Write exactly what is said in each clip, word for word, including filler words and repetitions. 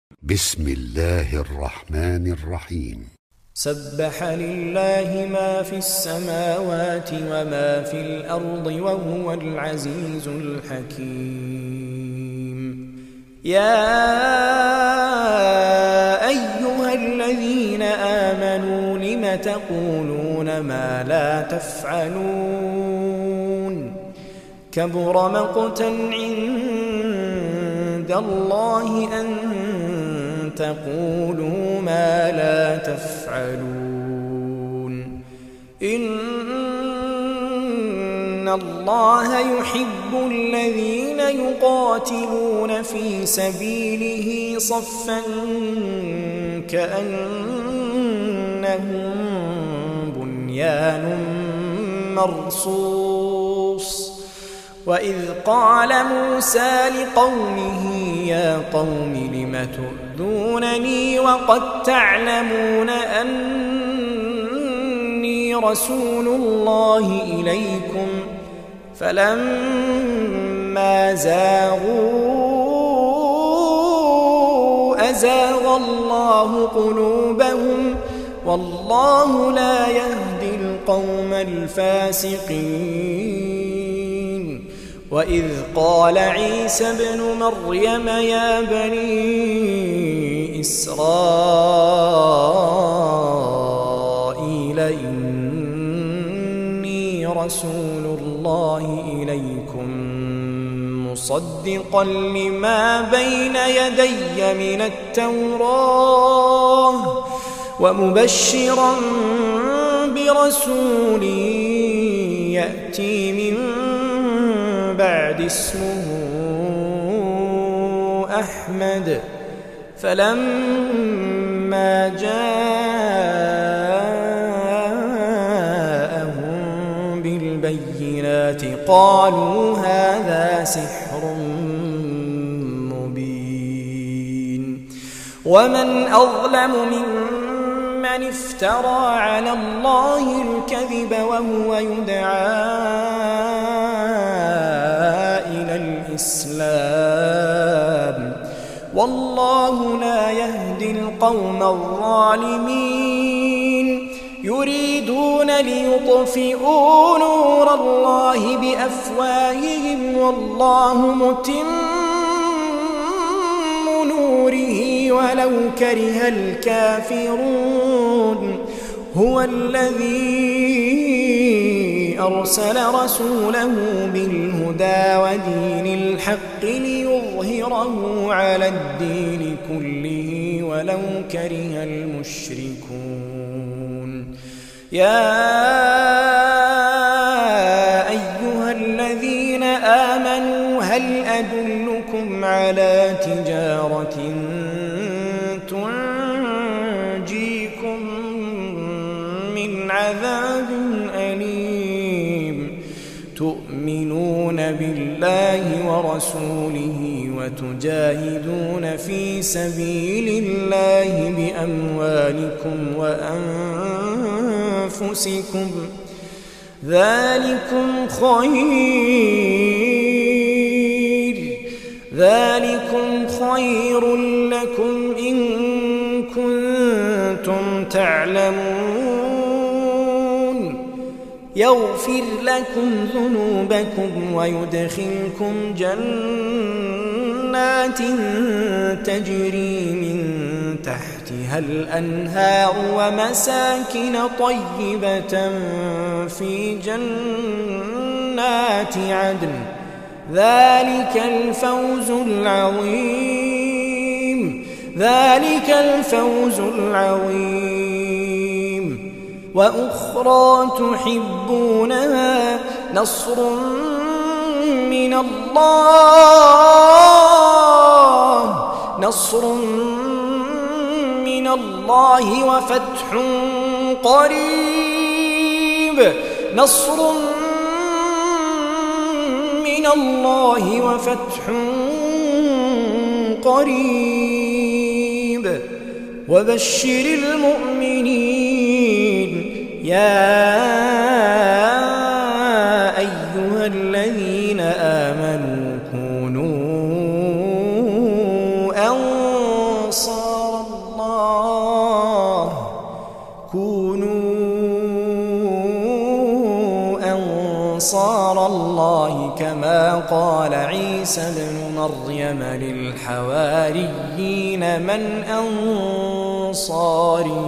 بسم الله الرحمن الرحيم. سبح لله ما في السماوات وما في الأرض وهو العزيز الحكيم. يا أيها الذين آمنوا لم تقولون ما لا تفعلون؟ كبر مقتا عند الله أن تقولوا ما لا تفعلون. إن الله يحب الذين يقاتلون في سبيله صفا كأنهم بنيان مرصوص. وإذ قال موسى لقومه يا قوم لم تؤذونني وقد تعلمون أني رسول الله إليكم فلما زاغوا أزاغ الله قلوبهم والله لا يهدي القوم الفاسقين. وإذ قال عيسى ابن مريم يا بني إسرائيل إني رسول الله إليكم مصدقا لما بين يدي من التوراة ومبشرا برسول يأتي من بعد اسمه أحمد. فلما جاءهم بالبينات قالوا هذا سحر مبين. ومن أظلم ممن افترى على الله الكذب وهو يدعى إلى الإسلام والله لا يهدي القوم الظالمين. يريدون ليطفئوا نور الله بأفواههم والله متم نوره ولو كره الكافرون. هو الذي أرسل رسوله بالهدى ودين الحق ليظهره على الدين كله ولو كره المشركون. يا أيها الذين آمنوا هل أدلكم على تجارة تنجيكم من عذاب أليم تؤمنون بالله ورسوله وتجاهدون في سبيل الله بأموالكم وأنفسكم ذلكم خير ذلكم خير لكم إن كنتم تعلمون. يغفر لكم ذنوبكم ويدخلكم جنات تجري من تحتها الأنهار ومساكن طيبة في جنات عدن ذلك الفوز العظيم ذلك الفوز العظيم. وأخرى تحبونها نصر من الله نصر من الله وفتح قريب نصر من الله وفتح قريب. وبشر المؤمنين. يا أيها الذين آمنوا كونوا الله كما قال عيسى ابن مريم للحواريين من أنصاري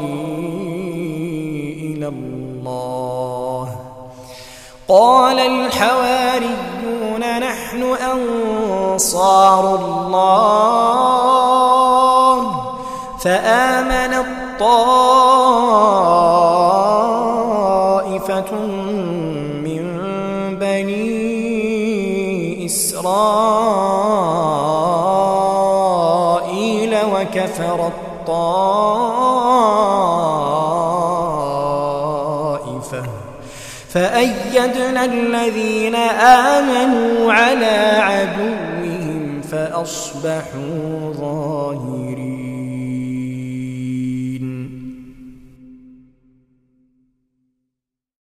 إلى الله قال الحواريون نحن أنصار الله فآمنت طائفة من بني إسرائيل وكفرت طائفة فأيدنا الذين آمنوا على عدوهم فأصبحوا ظاهرين.